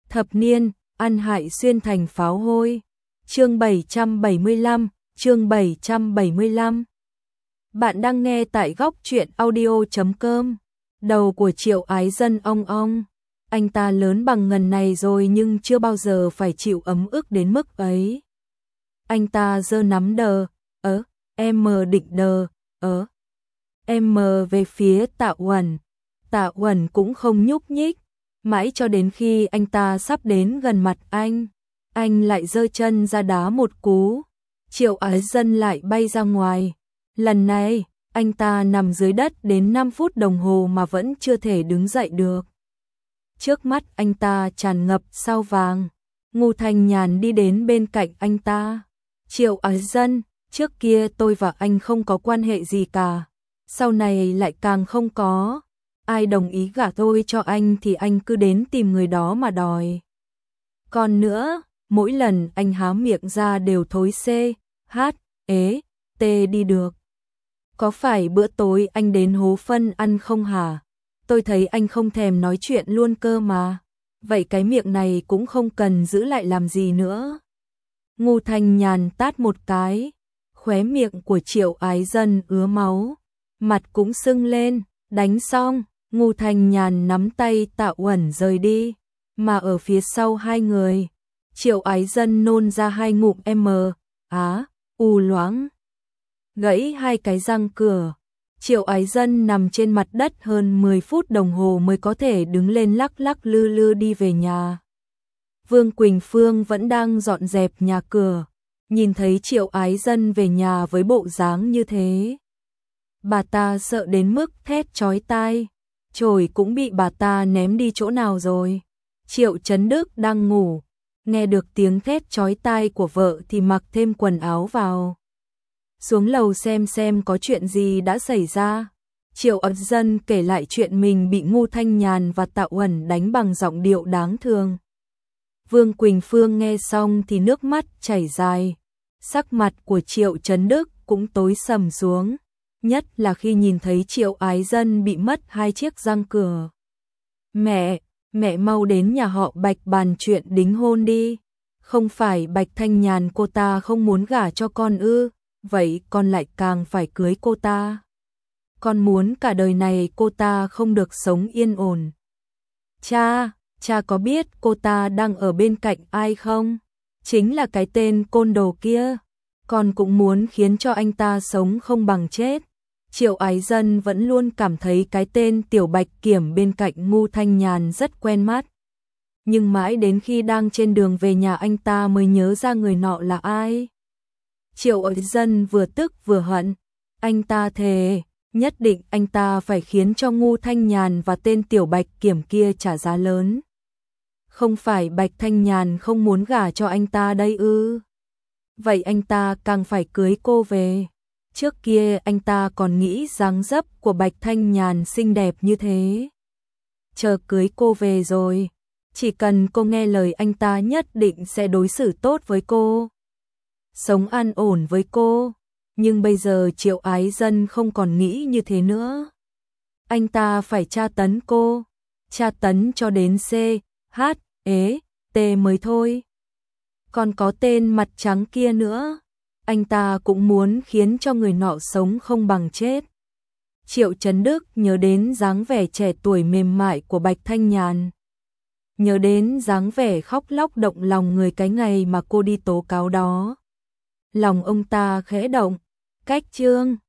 Thập niên, ăn hại xuyên thành pháo hôi. Chương 775, chương 775. Bạn đang nghe tại góc truyện audio.com. Đầu của Triệu Ái Dân ong ong. Anh ta lớn bằng ngần này rồi nhưng chưa bao giờ phải chịu ấm ức đến mức ấy. Anh ta giơ nắm đờ, em định đờ, em về phía Tạ Uẩn. Tạ Uẩn cũng không nhúc nhích, mãi cho đến khi anh ta sắp đến gần mặt anh lại giơ chân ra đá một cú. Triệu Ái Dân lại bay ra ngoài. Lần này, anh ta nằm dưới đất đến 5 phút đồng hồ mà vẫn chưa thể đứng dậy được. Trước mắt anh ta tràn ngập sao vàng. Ngô Thanh Nhàn đi đến bên cạnh anh ta. Triệu Ái Dân, trước kia tôi và anh không có quan hệ gì cả. Sau này lại càng không có. Ai đồng ý gả tôi cho anh thì anh cứ đến tìm người đó mà đòi. Còn nữa, mỗi lần anh há miệng ra đều thối t đi được. Có phải bữa tối anh đến hố phân ăn không hả? Tôi thấy anh không thèm nói chuyện luôn cơ mà. Vậy cái miệng này cũng không cần giữ lại làm gì nữa. Ngô Thanh Nhàn tát một cái. Khóe miệng của Triệu Ái Dân ứa máu. Mặt cũng sưng lên. Đánh xong, Ngô Thanh Nhàn nắm tay Tạ Uẩn rời đi. Mà ở phía sau hai người, Triệu Ái Dân nôn ra 2 ngụm loãng. Gãy 2 cái răng cửa. Triệu Ái Dân nằm trên mặt đất hơn 10 phút đồng hồ mới có thể đứng lên lắc lắc lư lư đi về nhà. Vương Quỳnh Phương vẫn đang dọn dẹp nhà cửa. Nhìn thấy Triệu Ái Dân về nhà với bộ dáng như thế, bà ta sợ đến mức thét chói tai. Chổi cũng bị bà ta ném đi chỗ nào rồi. Triệu Chấn Đức đang ngủ, nghe được tiếng thét chói tai của vợ thì mặc thêm quần áo vào. Xuống lầu xem có chuyện gì đã xảy ra. Triệu Ái Dân kể lại chuyện mình bị Ngô Thanh Nhàn và Tạ Uẩn đánh bằng giọng điệu đáng thương. Vương Quỳnh Phương nghe xong thì nước mắt chảy dài. Sắc mặt của Triệu Chấn Đức cũng tối sầm xuống. Nhất là khi nhìn thấy Triệu Ái Dân bị mất 2 chiếc răng cửa. Mẹ mau đến nhà họ Bạch bàn chuyện đính hôn đi. Không phải Bạch Thanh Nhàn cô ta không muốn gả cho con ư? Vậy con lại càng phải cưới cô ta. Con muốn cả đời này cô ta không được sống yên ổn. Cha có biết cô ta đang ở bên cạnh ai không? Chính là cái tên côn đồ kia. Con cũng muốn khiến cho anh ta sống không bằng chết. Triệu Ái Dân vẫn luôn cảm thấy cái tên Tiểu Bạch Kiểm bên cạnh Ngô Thanh Nhàn rất quen mắt. Nhưng mãi đến khi đang trên đường về nhà anh ta mới nhớ ra người nọ là ai. Triệu Ái Dân vừa tức vừa hận. Anh ta thề, nhất định anh ta phải khiến cho Ngô Thanh Nhàn và tên Tiểu Bạch Kiểm kia trả giá lớn. Không phải Bạch Thanh Nhàn không muốn gả cho anh ta đây ư? Vậy anh ta càng phải cưới cô về. Trước kia anh ta còn nghĩ dáng dấp của Bạch Thanh Nhàn xinh đẹp như thế. Chờ cưới cô về rồi, chỉ cần cô nghe lời anh ta nhất định sẽ đối xử tốt với cô, sống an ổn với cô. Nhưng bây giờ Triệu Ái Dân không còn nghĩ như thế nữa. Anh ta phải tra tấn cô, tra tấn cho đến t mới thôi. Còn có tên mặt trắng kia nữa. Anh ta cũng muốn khiến cho người nọ sống không bằng chết. Triệu Chấn Đức nhớ đến dáng vẻ trẻ tuổi mềm mại của Bạch Thanh Nhàn. Nhớ đến dáng vẻ khóc lóc động lòng người cái ngày mà cô đi tố cáo đó. Lòng ông ta khẽ động. Cách chương